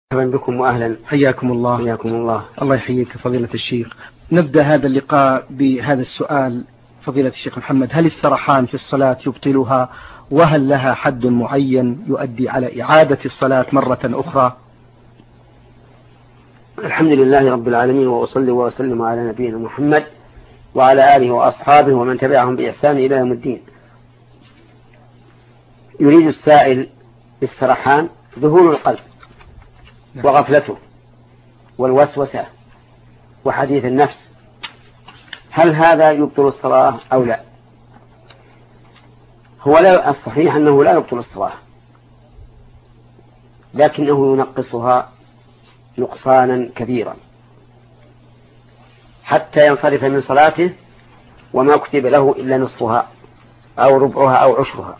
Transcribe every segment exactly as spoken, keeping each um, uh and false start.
مرحبا بكم وأهلا. حياكم الله. حياكم الله. الله يحييك فضيلة الشيخ. نبدأ هذا اللقاء بهذا السؤال فضيلة الشيخ محمد: هل السرحان في الصلاة يبطلها؟ وهل لها حد معين يؤدي على إعادة الصلاة مرة أخرى؟ الحمد لله رب العالمين، وأصلي وأسلم على نبينا محمد وعلى آله وأصحابه ومن تبعهم بإحسان إلى يوم الدين. يريد السائل بالسرحان ذهول القلب وغفلته والوسوسة وحديث النفس، هل هذا يبطل الصلاة أو لا؟ هو لا الصحيح أنه لا يبطل الصلاة، لكنه ينقصها نقصانا كبيرا حتى ينصرف من صلاته وما كتب له إلا نصفها أو ربعها أو عشرها.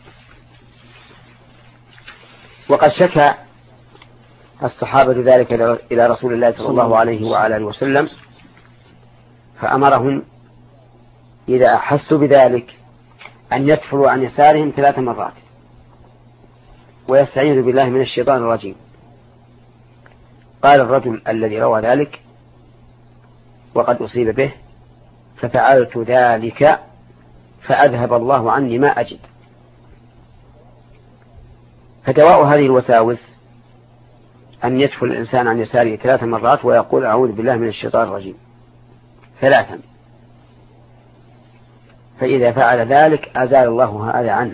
وقد شكى الصحابة ذلك إلى رسول الله صلى الله عليه وعلى آله وسلم، فأمرهم إذا أحسوا بذلك أن يكفروا عن يسارهم ثلاث مرات ويستعيذوا بالله من الشيطان الرجيم. قال الرجل الذي روى ذلك وقد أصيب به: ففعلت ذلك فأذهب الله عني ما أجد. فدواء هذه الوساوس أن يدخل الإنسان عن يساره ثلاث مرات ويقول: أعوذ بالله من الشيطان الرجيم ثلاثا، فإذا فعل ذلك أزال الله هذا عنه.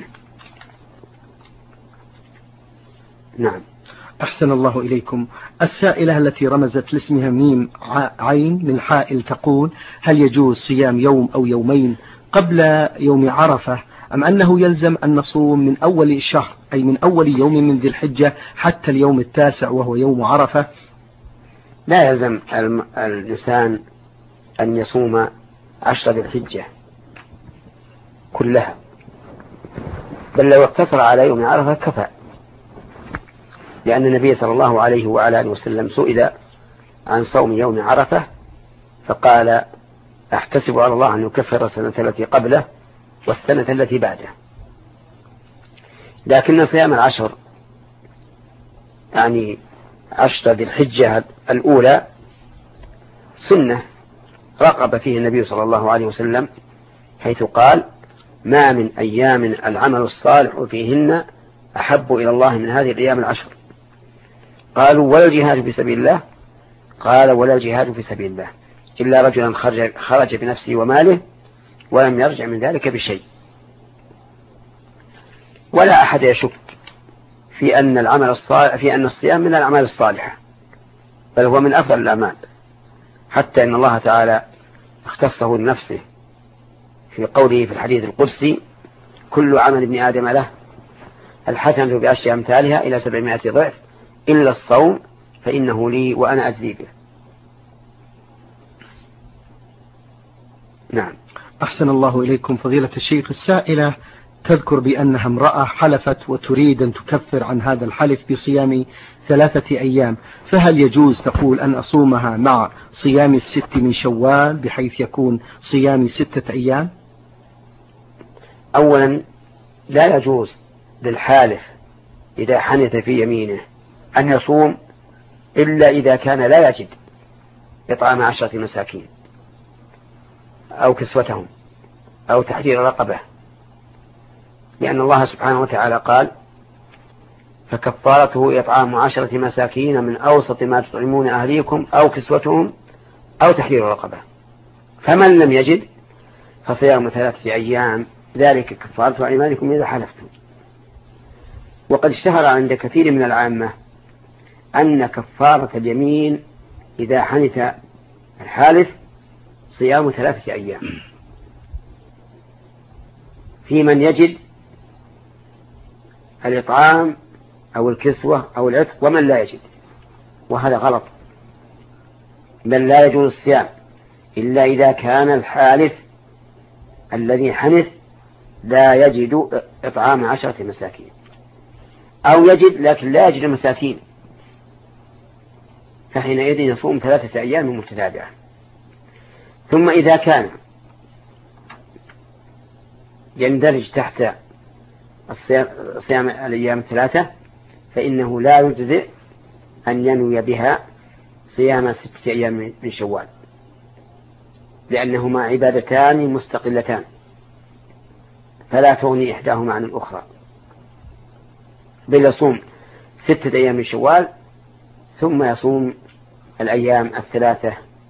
نعم. أحسن الله إليكم. السائلة التي رمزت لاسمها ميم عين من حائل تقول: هل يجوز صيام يوم أو يومين قبل يوم عرفة، أم أنه يلزم أن نصوم من أول الشهر، أي من أول يوم من ذي الحجة حتى اليوم التاسع وهو يوم عرفة؟ لا يلزم الإنسان أن يصوم عشر ذي الحجة كلها، بل لو اقتصر على يوم عرفة كفى، لأن النبي صلى الله عليه وعلى آله وسلم سئل عن صوم يوم عرفة فقال: أحتسب على الله أن يكفر السنة التي قبله والسنة التي بعده. لكن صيام العشر يعني عشر ذي الحجة الأولى سنة رغب فيه النبي صلى الله عليه وسلم، حيث قال: ما من أيام العمل الصالح فيهن أحب إلى الله من هذه الأيام العشر. قالوا: ولا الجهاد في سبيل الله؟ قال: ولا الجهاد في سبيل الله إلا رجلا خرج, خرج بنفسه وماله ولم يرجع من ذلك بشيء. ولا أحد يشك في أن العمل الصالح في أن الصيام من الأعمال الصالحة، بل هو من أفضل الأعمال، حتى أن الله تعالى اختصه لنفسه في قوله في الحديث القدسي: كل عمل ابن آدم له الحسنة بعشر أمثالها إلى سبعمائة ضعف إلا الصوم فإنه لي وأنا أجزي به. نعم. أحسن الله إليكم فضيلة الشيخ. السائلة تذكر بأنها امرأة حلفت وتريد أن تكفر عن هذا الحلف بصيام ثلاثة أيام، فهل يجوز تقول أن أصومها مع صيام الست من شوال بحيث يكون صيام ستة أيام؟ أولا لا يجوز للحالف إذا حنث في يمينه أن يصوم إلا إذا كان لا يجد إطعام عشرة مساكين أو كسوتهم أو تحرير رقبة، لأن الله سبحانه وتعالى قال: فكفارته إطعام عشرة مساكين من أوسط ما تطعمون أهليكم أو كسوتهم أو تحرير رقبة. فمن لم يجد فصيام ثلاثة أيام ذلك كفارة أيمانكم إذا حلفتم. وقد اشتهر عند كثير من العامة أن كفارة اليمين إذا حنث الحالف صيام ثلاثة أيام في من يجد الإطعام أو الكسوة أو العتق ومن لا يجد، وهذا غلط، بل لا يجوز الصيام إلا إذا كان الحالف الذي حنث لا يجد إطعام عشرة مساكين، أو يجد لكن لا يجد مساكين، فحينئذ يصوم ثلاثة أيام متتابعة. ثم إذا كان يندرج تحت الصيام الأيام الثلاثة فإنه لا يجزئ أن ينوي بها صيام ستة أيام من شوال، لأنهما عبادتان مستقلتان فلا تغني إحداهما عن الأخرى، بل يصوم ستة أيام من شوال ثم يصوم الأيام الثلاثة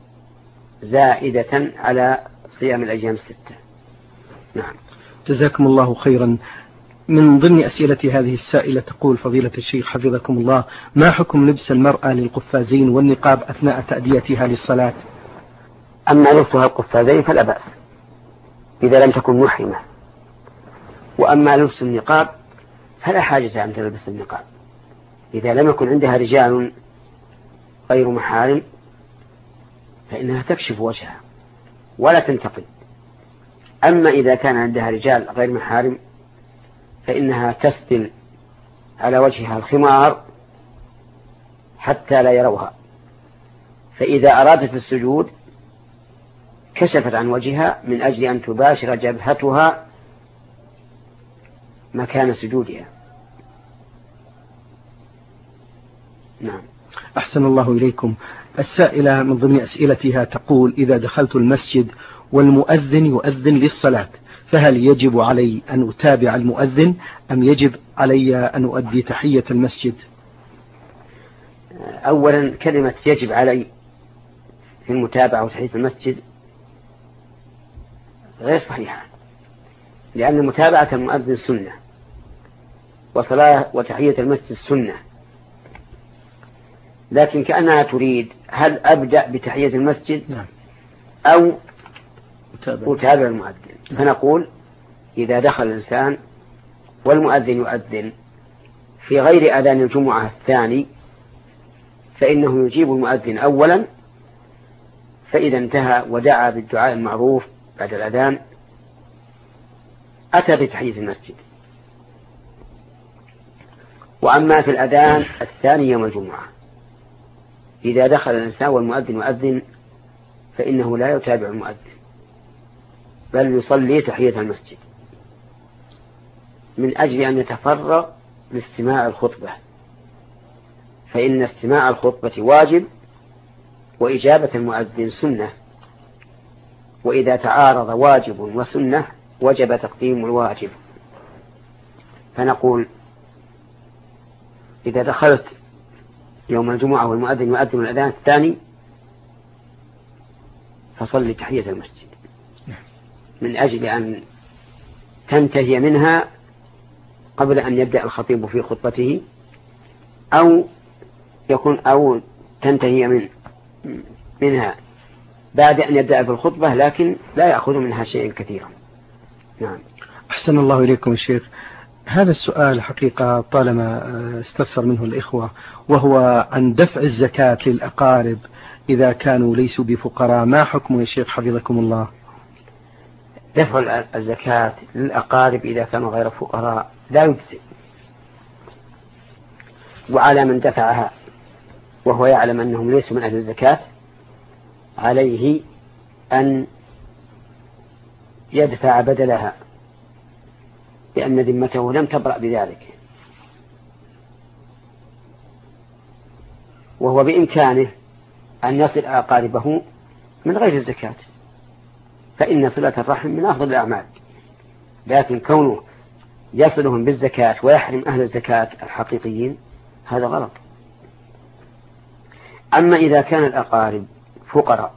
زائدة على صيام الأيام الستة. نعم. جزاكم الله خيرا. من ضمن أسئلة هذه السائلة تقول فضيلة الشيخ حفظكم الله: ما حكم لبس المرأة للقفازين والنقاب أثناء تأديتها للصلاة؟ أما لبسها القفازين فلا بأس إذا لم تكن محرمة، وأما لبس النقاب فلا حاجة أن تلبس النقاب إذا لم يكن عندها رجال غير محارم، فإنها تكشف وجهها ولا تنتقل. أما إذا كان عندها رجال غير محارم فإنها تسدل على وجهها الخمار حتى لا يروها، فإذا أرادت السجود كشفت عن وجهها من أجل أن تباشر جبهتها مكان سجودها. نعم. أحسن الله إليكم. السائلة من ضمن أسئلتها تقول: إذا دخلت المسجد والمؤذن يؤذن للصلاة فهل يجب علي أن أتابع المؤذن أم يجب علي أن أؤدي تحية المسجد؟ أولا كلمة يجب علي في المتابعة وتحية المسجد غير صحيحة، لأن متابعة المؤذن سنة وصلاة وتحية المسجد سنة، لكن كأنها تريد هل أبدأ بتحية المسجد أو أتابع المؤذن. فنقول إذا دخل الإنسان والمؤذن يؤذن في غير أذان الجمعة الثاني فإنه يجيب المؤذن أولا، فإذا انتهى ودعا بالدعاء المعروف بعد الأذان أتى بتحية المسجد. وأما في الأذان الثاني يوم الجمعة إذا دخل الإنسان والمؤذن يؤذن فإنه لا يتابع المؤذن بل يصلي تحية المسجد من أجل أن يتفرغ لاستماع الخطبة، فإن استماع الخطبة واجب وإجابة المؤذن سنة، وإذا تعارض واجب وسنة وجب تقديم الواجب. فنقول إذا دخلت يوم الجمعة والمؤذن يؤذن الأذان الثاني فصلي تحية المسجد من أجل أن تنتهي منها قبل أن يبدأ الخطيب في خطبته، أو يكون أو تنتهي من منها بعد أن يبدأ في الخطبة لكن لا يأخذ منها شيئا كثيرا. نعم. أحسن الله إليكم الشيخ. هذا السؤال حقيقة طالما استفسر منه الإخوة، وهو عن دفع الزكاة للأقارب إذا كانوا ليسوا بفقراء، ما حكم يا شيخ حفظكم الله؟ دفع الزكاة للأقارب إذا كانوا غير فقراء لا يجزي، وعلى من دفعها وهو يعلم أنهم ليسوا من أهل الزكاة عليه أن يدفع بدلها، لأن ذمته لم تبرأ بذلك، وهو بإمكانه أن يصل أقاربه من غير الزكاة، فإن صلة الرحم من أفضل الأعمال، لكن كونه يصلهم بالزكاة ويحرم أهل الزكاة الحقيقيين هذا غلط. أما إذا كان الأقارب فقراء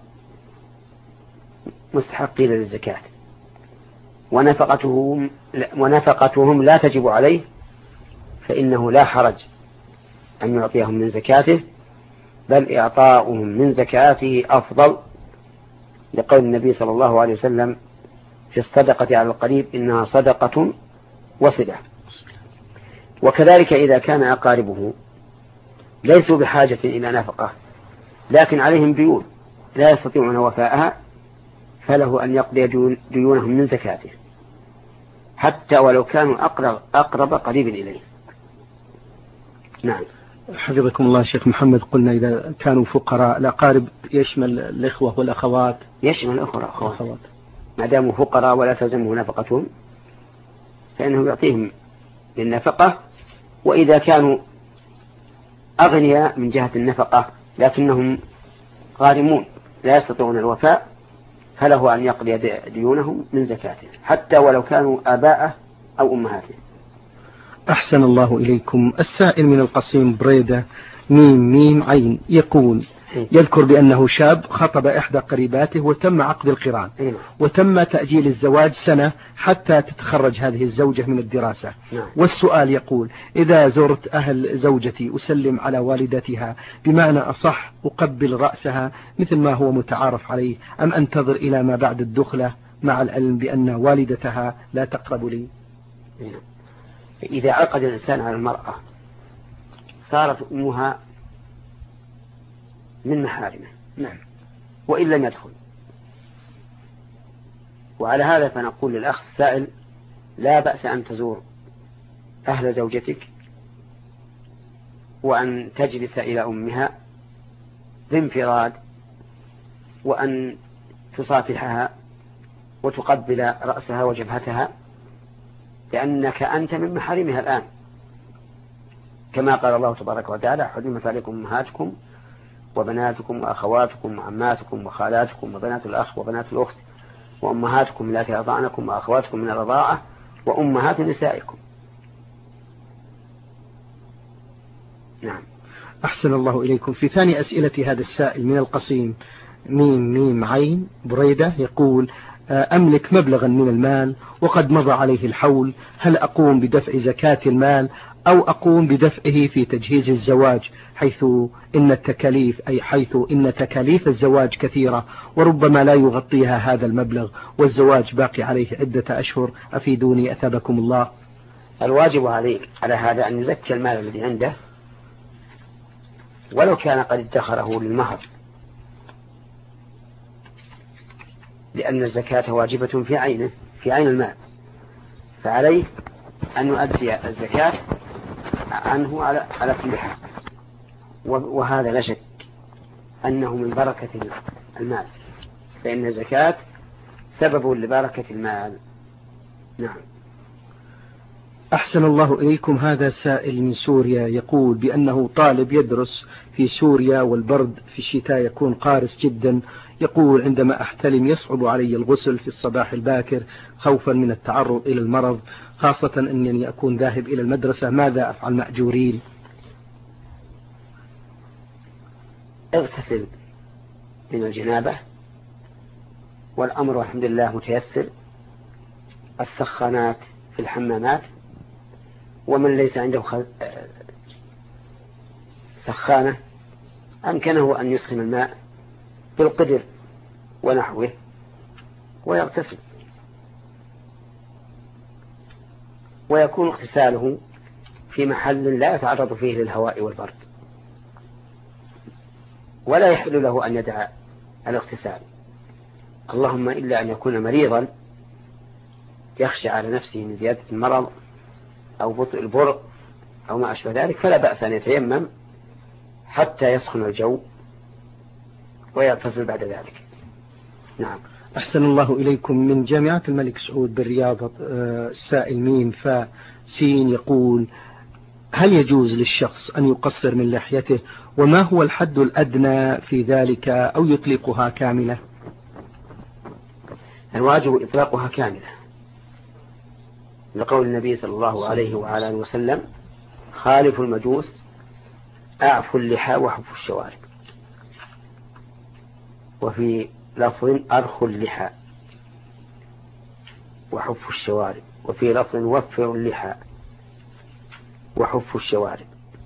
مستحقين للزكاة ونفقتهم, ونفقتهم لا تجب عليه فإنه لا حرج أن يعطيهم من زكاته، بل إعطاؤهم من زكاته أفضل، لقول النبي صلى الله عليه وسلم في الصدقة على القريب إنها صدقة وصلة. وكذلك إذا كان أقاربه ليسوا بحاجة إلى نفقة لكن عليهم ديون لا يستطيعون وفاءها فله أن يقضي ديونهم من زكاته حتى ولو كانوا أقرب, أقرب قريب إليه. نعم. حفظكم الله شيخ محمد، قلنا إذا كانوا فقراء الأقارب يشمل الإخوة والأخوات؟ يشمل الأخوة والأخوات ما داموا فقراء ولا تلزمه نفقتهم فإنه يعطيهم للنفقة، وإذا كانوا أغنياء من جهة النفقة لكنهم غارمون لا يستطيعون الوفاء، فله أن يقضي ديونهم من زكاته حتى ولو كانوا آباءه أو أمهاته. أحسن الله إليكم. السائل من القصيم بريدة ميم ميم عين يقول يذكر بأنه شاب خطب إحدى قريباته وتم عقد القران وتم تأجيل الزواج سنة حتى تتخرج هذه الزوجة من الدراسة. والسؤال يقول: إذا زرت أهل زوجتي أسلم على والدتها بمعنى أصح أقبل رأسها مثل ما هو متعارف عليه، أم أنتظر إلى ما بعد الدخلة مع العلم بأن والدتها لا تقرب لي؟ إذا عقد الإنسان على المرأة صارت أمها من محارمه نعم وإن لم يدخل. وعلى هذا فنقول للأخ السائل: لا بأس أن تزور أهل زوجتك وأن تجلس إلى أمها بانفراد وأن تصافحها وتقبل رأسها وجبهتها، لأنك أنت من محارمها الآن، كما قال الله تبارك وتعالى: حرمت عليكم أمهاتكم وبناتكم وأخواتكم وعماتكم وخالاتكم وبنات الأخ وبنات الأخت وأمهاتكم التي أرضعنكم وأخواتكم من الرضاعة وأمهات نسائكم. نعم. أحسن الله إليكم. في ثاني أسئلة هذا السائل من القصيم ميم ميم عين بريدة يقول: أملك مبلغا من المال وقد مضى عليه الحول، هل أقوم بدفع زكاة المال أو أقوم بدفعه في تجهيز الزواج، حيث إن التكاليف أي حيث إن تكاليف الزواج كثيرة وربما لا يغطيها هذا المبلغ والزواج باقي عليه عدة أشهر، أفيدوني أثابكم الله. الواجب عليك على هذا أن يزكي المال الذي عنده ولو كان قد ادخره للمهر، لأن الزكاة واجبة في عينه في عين المال، فعليه أن يؤدي الزكاة عنه على على كل حال. وهذا لا شك أنه من بركة المال، فإن الزكاة سبب لبركة المال. نعم. أحسن الله إليكم. هذا سائل من سوريا يقول بأنه طالب يدرس في سوريا والبرد في الشتاء يكون قارس جدا. يقول: عندما أحتلم يصعب علي الغسل في الصباح الباكر خوفا من التعرض إلى المرض، خاصة أنني أكون ذاهب إلى المدرسة، ماذا أفعل مأجورين؟ اغتسل من الجنابة والأمر الحمد لله متيسر. السخانات في الحمامات، ومن ليس عنده سخانة أمكنه أن يسخن الماء بالقدر ونحوه ويغتسل، ويكون اغتساله في محل لا يتعرض فيه للهواء والبرد، ولا يحل له أن يدع الاغتسال، اللهم إلا أن يكون مريضا يخشى على نفسه من زيادة المرض أو بطء البرء أو ما أشبه ذلك، فلا بأس أن يتيمم حتى يسخن الجو ويغتسل بعد ذلك. نعم. أحسن الله إليكم. من جامعة الملك سعود بالرياض السائل ميم فا سين يقول: هل يجوز للشخص أن يقصر من لحيته، وما هو الحد الأدنى في ذلك، أو يطلقها كاملة؟ الواجب إطلاقها كاملة لقول النبي صلى الله عليه وعلى آله وسلم: خالف المجوس أعفوا اللحى وحفوا الشوارب. وفي لفظ: أرخوا اللحى وحفوا الشوارب. وفي لفظ: وفروا اللحى وحفوا الشوارب.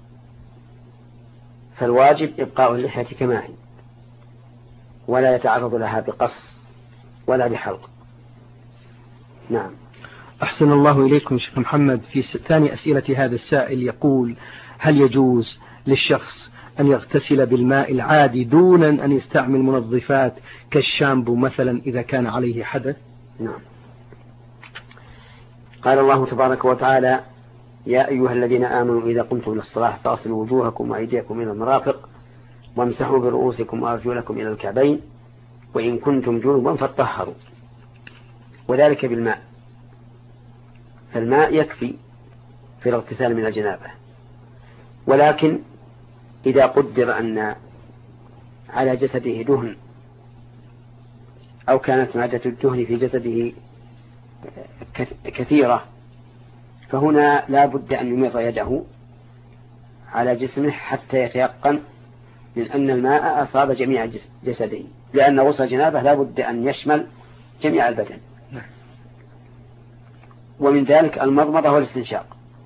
فالواجب إبقاء اللحية كما هي، ولا يتعرض لها بقص ولا بحلق. نعم. أحسن الله إليكم شيخ محمد. في ثاني أسئلة هذا السائل يقول: هل يجوز للشخص أن يغتسل بالماء العادي دون أن يستعمل منظفات كالشامبو مثلا إذا كان عليه حدث؟ نعم. قال الله تبارك وتعالى: يا أيها الذين آمنوا إذا قمتم إلى الصلاة فاغسلوا وجوهكم وأيديكم إلى المرافق وامسحوا برؤوسكم وأرجلكم إلى الكعبين وإن كنتم جنبا فاطهروا. وذلك بالماء، فالماء يكفي في الاغتسال من الجنابة، ولكن إذا قدر أن على جسده دهن أو كانت مادة الدهن في جسده كثيرة، فهنا لا بد أن يمر يده على جسمه حتى يتيقن من أن الماء أصاب جميع جسده، لأن غسل الجنابة لا بد أن يشمل جميع البدن. ومن ذلك المضمضة والاستنشاق.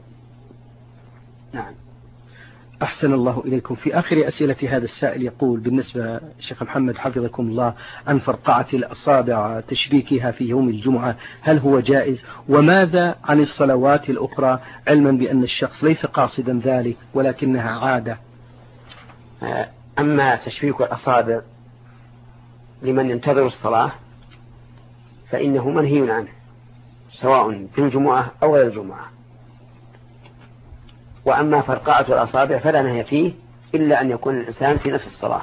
نعم. أحسن الله إليكم. في آخر أسئلة هذا السائل يقول بالنسبة شيخ محمد حفظكم الله عن فرقعة الأصابع تشبيكها في يوم الجمعة، هل هو جائز؟ وماذا عن الصلوات الأخرى، علما بأن الشخص ليس قاصدا ذلك ولكنها عادة؟ أما تشبيك الأصابع لمن ينتظر الصلاة فإنه منهي عنه سواء في الجمعة أو غير الجمعة. وأما فرقعة الأصابع فلا نهي فيه إلا أن يكون الإنسان في نفس الصلاة.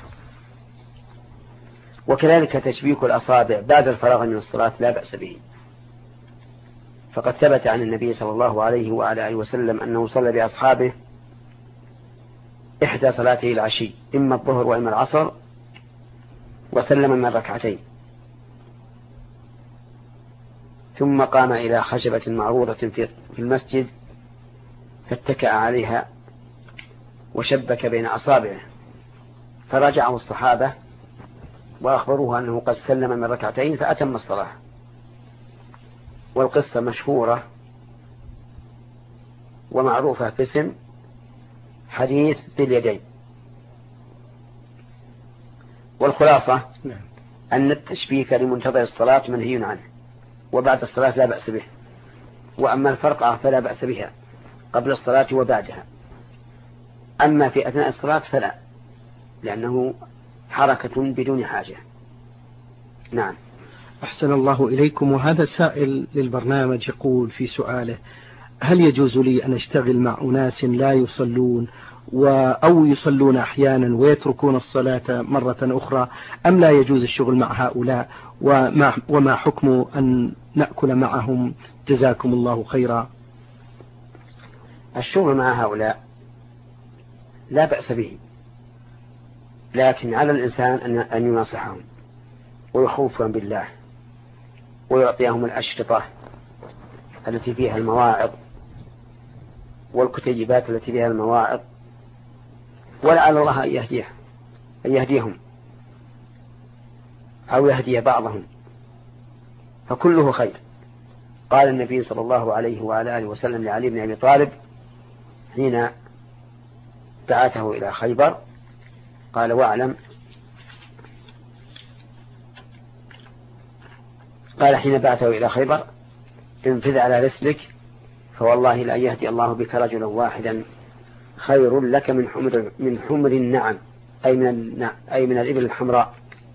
وكذلك تشبيك الأصابع بعد الفراغ من الصلاة لا بأس به، فقد ثبت عن النبي صلى الله عليه وعلى آله وسلم أنه صلى بأصحابه إحدى صلاته العشي إما الظهر وإما العصر وسلم من ركعتين، ثم قام إلى خشبة معروضة في المسجد فاتكأ عليها وشبك بين أصابعه، فرجعه الصحابة وأخبروه أنه قد سلم من ركعتين فأتم الصلاة. والقصة مشهورة ومعروفة باسم حديث ذي اليدين. والخلاصة أن التشبيك لمنتظر الصلاة منهي عنه، وبعد الصلاة لا بأس به. وأما الفرقعة فلا بأس بها قبل الصلاة وبعدها، أما في أثناء الصلاة فلا، لأنه حركة بدون حاجة. نعم. أحسن الله إليكم. وهذا سائل للبرنامج يقول في سؤاله: هل يجوز لي أن أشتغل مع أناس لا يصلون و أو يصلون أحيانا ويتركون الصلاة مرة أخرى، أم لا يجوز الشغل مع هؤلاء؟ وما, وما حكم أن نأكل معهم؟ جزاكم الله خيرا. الشغل مع هؤلاء لا بأس به، لكن على الإنسان أن يناصحهم ويخوفهم بالله ويعطيهم الأشرطة التي فيها المواعظ والكتيبات التي فيها المواعظ، ولعل الله أن يهديه أن يهديهم أو يهدي بعضهم، فكله خير. قال النبي صلى الله عليه وعلى آله وسلم لعلي بن أبي طالب حين بعثه إلى خيبر، قال: واعلم قال حين بعثه إلى خيبر: انفذ على رسلك فوالله لا يهدي الله بك رجلا واحدا خير لك من حمر من حمر النعم، أي من أي من الإبل الحمراء.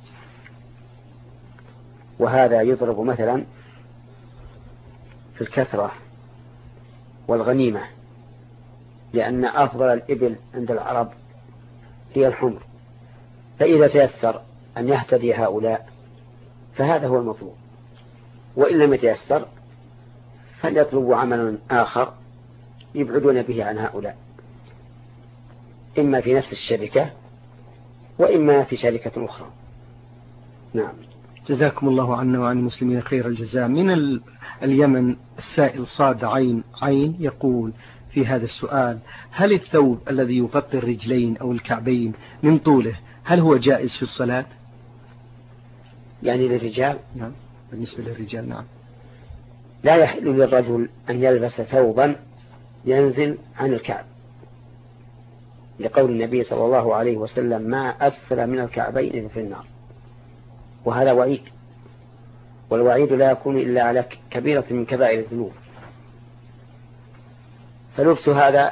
وهذا يضرب مثلا في الكثرة والغنيمة، لأن أفضل الإبل عند العرب هي الحمر، فإذا تيسر أن يهتدي هؤلاء فهذا هو المطلوب، وإن لم يتيسر فليطلبوا عملا آخر يبعدون به عن هؤلاء، إما في نفس الشركة وإما في شركة أخرى. نعم. جزاكم الله عنا وعن المسلمين خير الجزاء. من اليمن السائل صاد عين عين يقول في هذا السؤال: هل الثوب الذي يغطي الرجلين أو الكعبين من طوله هل هو جائز في الصلاة؟ يعني للرجال؟ نعم، بالنسبة للرجال نعم. لا يحل للرجل أن يلبس ثوبا ينزل عن الكعب، لقول النبي صلى الله عليه وسلم: ما أسفل من الكعبين في النار. وهذا وعيد، والوعيد لا يكون إلا على كبيرة من كبائر الذنوب، فلبس هذا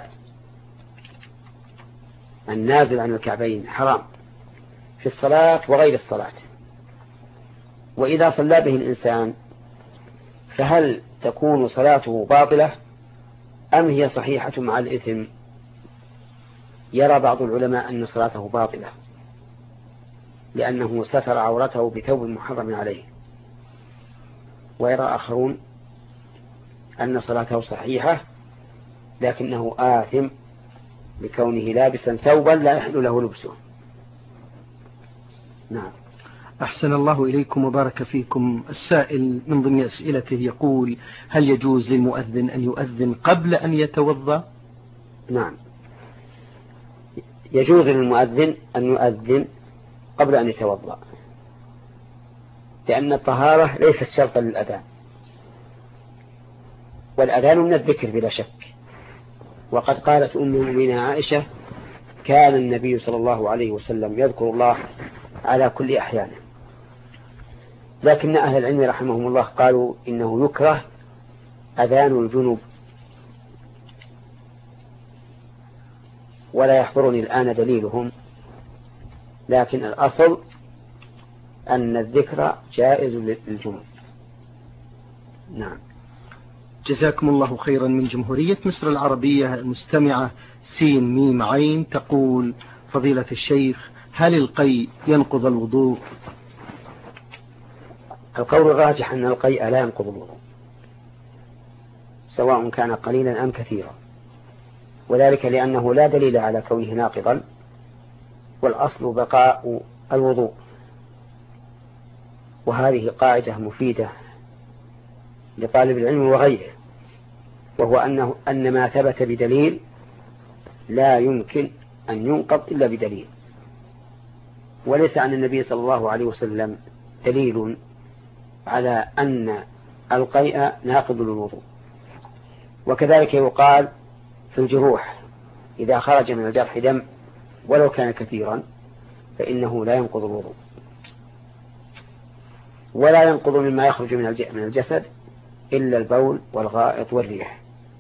النازل عن الكعبين حرام في الصلاة وغير الصلاة. وإذا صلى به الإنسان فهل تكون صلاته باطلة أم هي صحيحة مع الإثم؟ يرى بعض العلماء أن صلاته باطلة لأنه ستر عورته بثوب محرم عليه، ويرى آخرون أن صلاته صحيحة لكنه آثم لكونه لابسا ثوبا لا يحل له لبسه. نعم. أحسن الله إليكم وبارك فيكم. السائل من ضمن أسئلته يقول: هل يجوز للمؤذن أن يؤذن قبل أن يتوضأ؟ نعم، يجوز للمؤذن أن يؤذن قبل أن يتوضأ، لأن الطهارة ليست شرطا للأذان، والأذان من الذكر بلا شك. وقد قالت أم المؤمنين عائشة: كان النبي صلى الله عليه وسلم يذكر الله على كل أحيانه. لكن أهل العلم رحمهم الله قالوا إنه يكره أذان الجنوب، ولا يحضرني الآن دليلهم، لكن الأصل أن الذكر جائز للجنوب. نعم. جزاكم الله خيرا. من جمهورية مصر العربية المستمعة سين ميم عين تقول: فضيلة الشيخ، هل القيء ينقض الوضوء؟ القول الراجح أن القيء لا ينقض الوضوء، سواء كان قليلا أم كثيرا، وذلك لأنه لا دليل على كونه ناقضا، والأصل بقاء الوضوء. وهذه قاعدة مفيدة لطالب العلم وغيره، وهو أنه أن ما ثبت بدليل لا يمكن أن ينقض إلا بدليل، وليس عن النبي صلى الله عليه وسلم دليل على أن القيء ناقض للوضوء. وكذلك يقال في الجروح: إذا خرج من الجرح دم ولو كان كثيرا فإنه لا ينقض الوضوء. ولا ينقض مما يخرج من الجسد إلا البول والغائط والريح،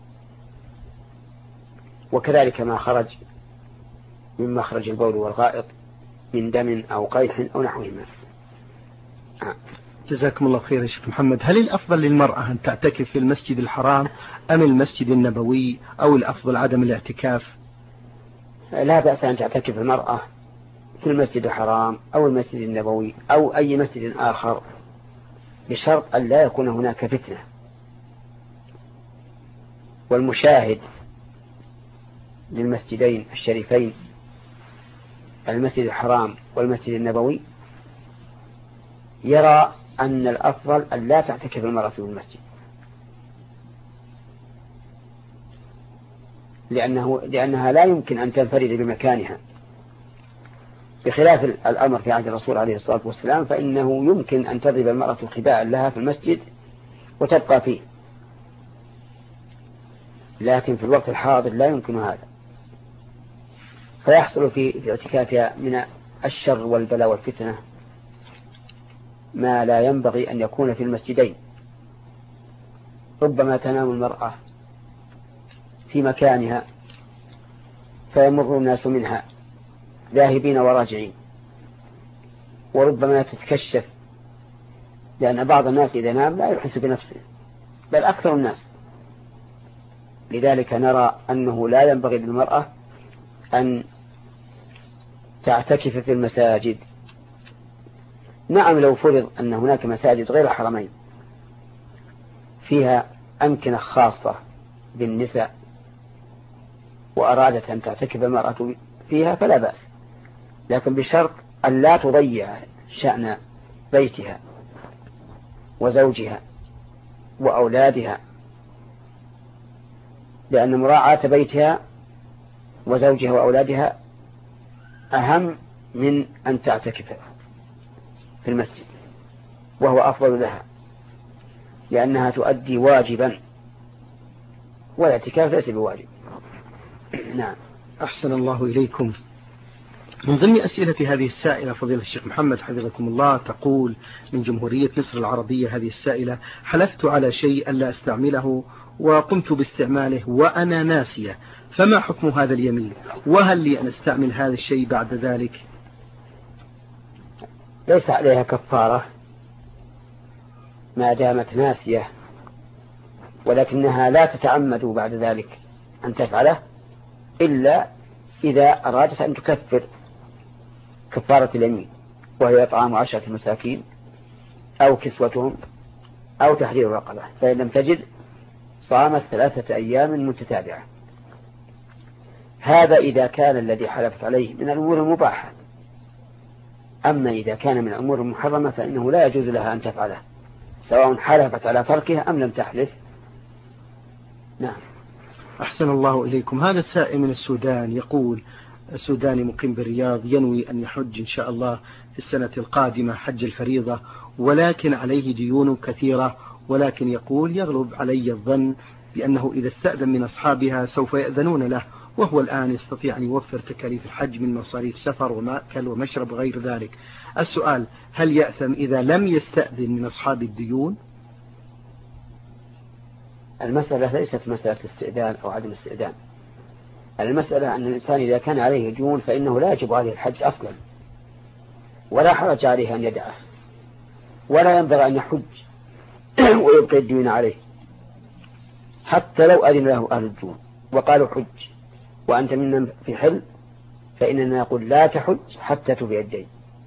وكذلك ما خرج من مخرج البول والغائط من دم أو قيح أو نحوهما. آه. جزاكم الله خير يا شيخ محمد. هل الأفضل للمرأة أن تعتكف في المسجد الحرام أم المسجد النبوي، أو الأفضل عدم الاعتكاف؟ لا بأس أن تعتكف المرأة في المسجد الحرام أو المسجد النبوي أو أي مسجد آخر، بشرط أن لا يكون هناك فتنة. والمشاهد للمسجدين الشريفين المسجد الحرام والمسجد النبوي يرى أن الأفضل أن لا تعتكف المرأة في المسجد، لأنه لأنها لا يمكن أن تنفرد بمكانها، بخلاف الأمر في عهد الرسول عليه الصلاة والسلام، فإنه يمكن أن تضرب المرأة خباء لها في المسجد وتبقى فيه، لكن في الوقت الحاضر لا يمكن هذا، فيحصل في اعتكافها من الشر والبلاء والفتنة ما لا ينبغي أن يكون في المسجدين. ربما تنام المرأة في مكانها فيمر الناس منها ذاهبين وراجعين، وربما تتكشف، لأن بعض الناس إذا نام لا يحس بنفسه، بل أكثر الناس. لذلك نرى أنه لا ينبغي للمرأة أن تعتكف في المساجد. نعم، لو فرض أن هناك مساجد غير الحرمين فيها أمكنة خاصة بالنساء وأرادت أن تعتكف المرأة فيها فلا بأس، لكن بشرط أن لا تضيع شأن بيتها وزوجها وأولادها، لأن مراعاة بيتها وزوجها وأولادها أهم من أن تعتكف في المسجد، وهو أفضل لها لأنها تؤدي واجبا، والاعتكاف ليس بواجب. نعم. أحسن الله إليكم. من ضمن أسئلة هذه السائلة فضيلة الشيخ محمد حفظكم الله تقول من جمهورية مصر العربية هذه السائلة: حلفت على شيء ألا أستعمله وقمت باستعماله وأنا ناسية، فما حكم هذا اليمين؟ وهل لي أن أستعمل هذا الشيء بعد ذلك؟ ليس عليها كفارة ما دامت ناسية، ولكنها لا تتعمد بعد ذلك أن تفعله إلا إذا أرادت أن تكفر كفارة اليمين، وهي إطعام عشرة مساكين أو كسوتهم أو تحرير رقبة، فإن لم تجد صامت ثلاثة أيام متتابعة. هذا إذا كان الذي حلفت عليه من الأمور المباحة. أما إذا كان من الأمور المحرمة فإنه لا يجوز لها أن تفعله سواء حلفت على تركها أم لم تحلف. نعم. أحسن الله إليكم. هذا السائل من السودان يقول: السوداني مقيم بالرياض ينوي أن يحج إن شاء الله في السنة القادمة حج الفريضة، ولكن عليه ديون كثيرة، ولكن يقول يغلب علي الظن بأنه إذا استأذن من أصحابها سوف يأذنون له، وهو الآن يستطيع أن يوفر تكاليف الحج من مصاريف سفر ومأكل ومشرب وغير ذلك. السؤال: هل يأثم إذا لم يستأذن من أصحاب الديون؟ المسألة ليست مسألة استئذان أو عدم استئذان. المسألة أن الإنسان إذا كان عليه ديون فإنه لا يجب عليه الحج أصلا، ولا حرج عليه أن يدعه، ولا ينبغي أن يحج ويبقي الديون عليه حتى لو أذن له أهل الديون وقالوا حج وأنت منا في حل، فإننا نقول لا تحج حتى تفي الدين.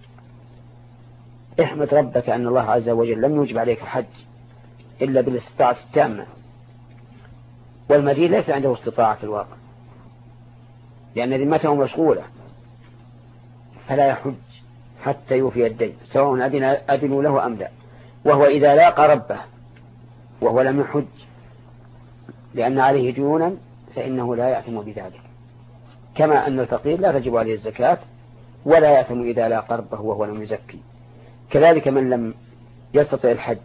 احمد ربك أن الله عز وجل لم يوجب عليك الحج إلا بالاستطاعة التامة، والمدين ليس عنده استطاعة في الواقع لأن ذمته مشغولة، فلا يحج حتى يوفي الدين سواء أذنوا له أم لا. وهو إذا لاقى ربه وهو لم يحج لأن عليه ديونا فإنه لا يأثم بذلك، كما أن الفقير لا تجب عليه الزكاة ولا يأثم إذا لاقى ربه وهو لم يزكي. كذلك من لم يستطع الحج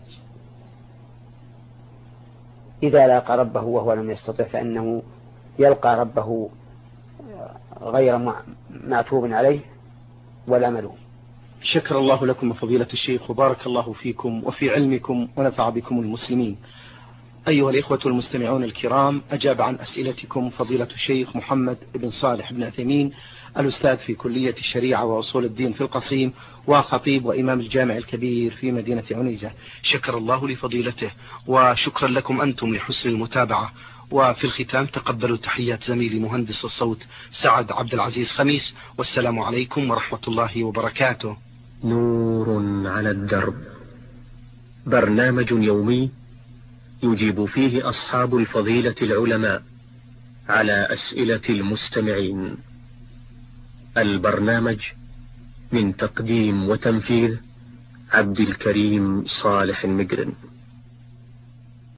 إذا لاقى ربه وهو لم يستطع فإنه يلقى ربه غير معتوب عليه ولا ملوم. شكر الله لكم فضيلة الشيخ، وبارك الله فيكم وفي علمكم ونفع بكم المسلمين. أيها الإخوة المستمعون الكرام، أجاب عن أسئلتكم فضيلة الشيخ محمد بن صالح بن عثيمين، الأستاذ في كلية الشريعة وأصول الدين في القصيم، وخطيب وإمام الجامع الكبير في مدينة عنيزة. شكر الله لفضيلته، وشكرا لكم أنتم لحسن المتابعة. وفي الختام تقبلوا تحيات زميلي مهندس الصوت سعد عبد العزيز خميس، والسلام عليكم ورحمة الله وبركاته. نور على الدرب، برنامج يومي يجيب فيه أصحاب الفضيلة العلماء على أسئلة المستمعين. البرنامج من تقديم وتنفيذ عبد الكريم صالح المقرن.